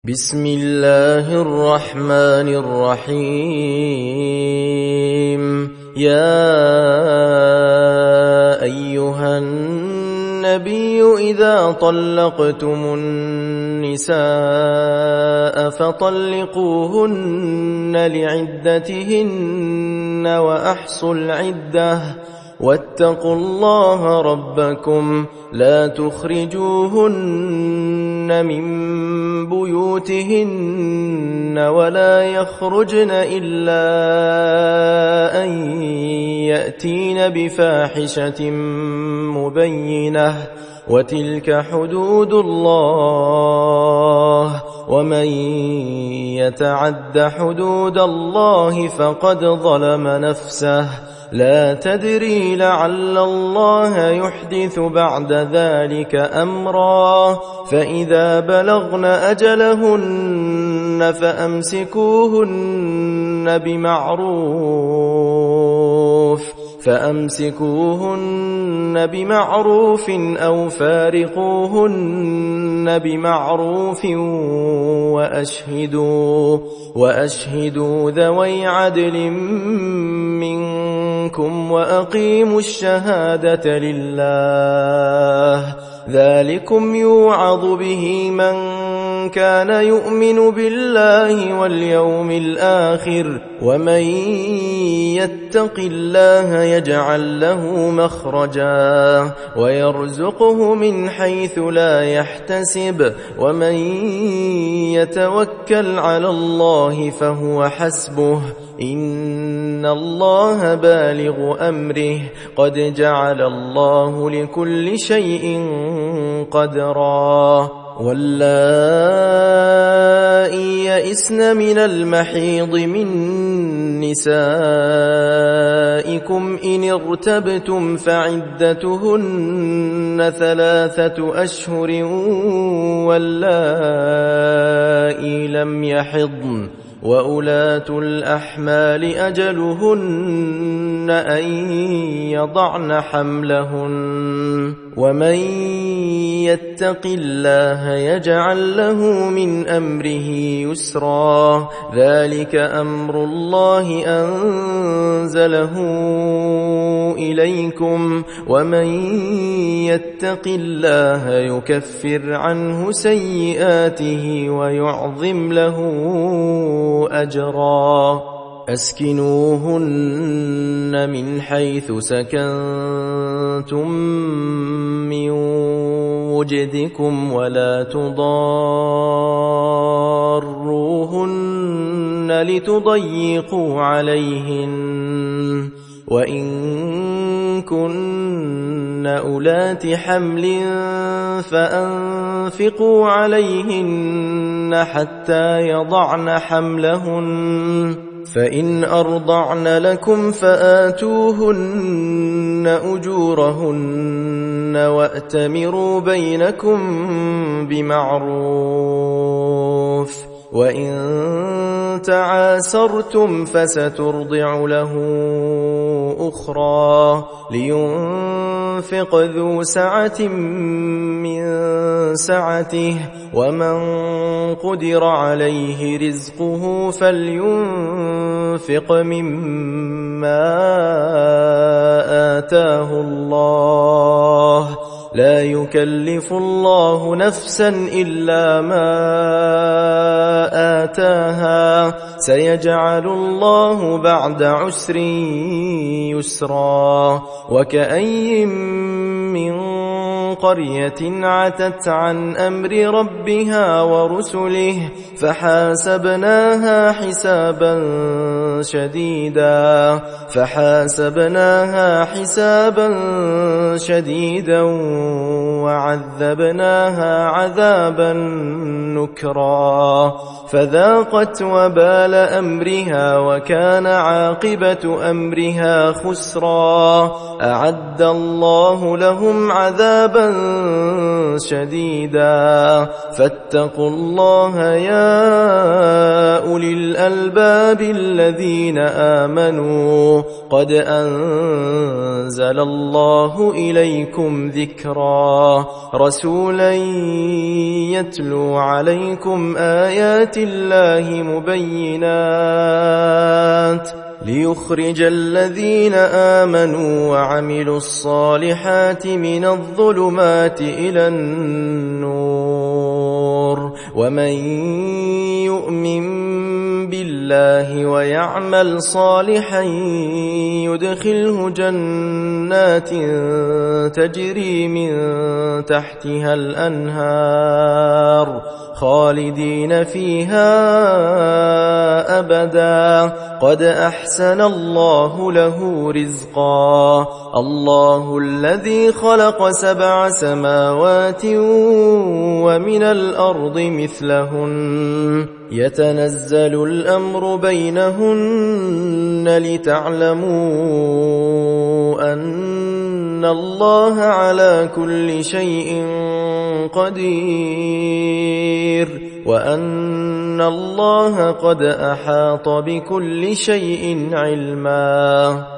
بسم الله الرحمن الرحيم. يا أيها النبي إذا طلقتم النساء فطلقوهن لعدتهن وأحصوا العدة واتقوا الله ربكم لا تخرجوهن من بيوتهن ولا يخرجن إلا أن يأتين بفاحشة مبينة وتلك حدود الله ومن يتعد حدود الله فقد ظلم نفسه لا تدري لعل الله يحدث بعد ذلك أمرا فإذا بلغن أجلهن فأمسكوهن بمعروف أو فارقوهن بمعروف وأشهدوا ذوي عدل منكم وأقيموا الشهادة لله ذلكم يوعظ به من كان يؤمن بالله واليوم الآخر ومن يتق الله يجعل له مخرجا ويرزقه من حيث لا يحتسب ومن يتوكل على الله فهو حسبه إن الله بالغ أمره قد جعل الله لكل شيء قدرا واللائي يئسن من المحيض من نسائكم إن ارتبتم فعدتهن 3 أشهر واللائي لم يحضن وأولات الأحمال أجلهن أن يضعن حملهن ومن يتق الله يجعل له من أمره يسرا ذلك أمر الله أنزله إليكم ومن يتق الله يكفر عنه سيئاته ويعظم له أجرا أسكنوهن من حيث سكنتم من وجدكم ولا تضاروهن لتضيقوا عليهن وإن كن أولات حمل فأنفقوا عليهن حتى يضعن حملهن فإن أرضعن لكم فآتوهن أجورهن وأتمروا بينكم بمعروف وإن تعاسرتم فسترضع له أخرى لينفق ذو سعة من سعته ومن قدر عليه رزقه فلينفق مما آتاه الله لا يكلف الله نفسا إلا ما آتاها سيجعل الله بعد عسر يسرا وكأي من قرية عتت عن أمر ربها ورسله فحاسبناها حسابا شديدا وعذبناها عذابا نكرا فذاقت وبال أمرها وكان عاقبة أمرها خسرا أعد الله لهم عذابا شديدا فاتقوا الله يا أولي الألباب الذين آمنوا قد أنزل الله إليكم ذكرا رسولا يتلو عليكم آيات الله مبينات ليخرج الذين آمنوا وعملوا الصالحات من الظلمات إلى النور ومن يؤمن بالله ويعمل صالحا يدخله جنات تجري من تحتها الأنهار خالدين فيها أبدا قد أحسن الله له رزقا الله الذي خلق 7 سماوات ومن الأرض مثلهن يتنزل الأمر بينهن لتعلموا أن الله على كل شيء قدير وأن الله قد أحاط بكل شيء علما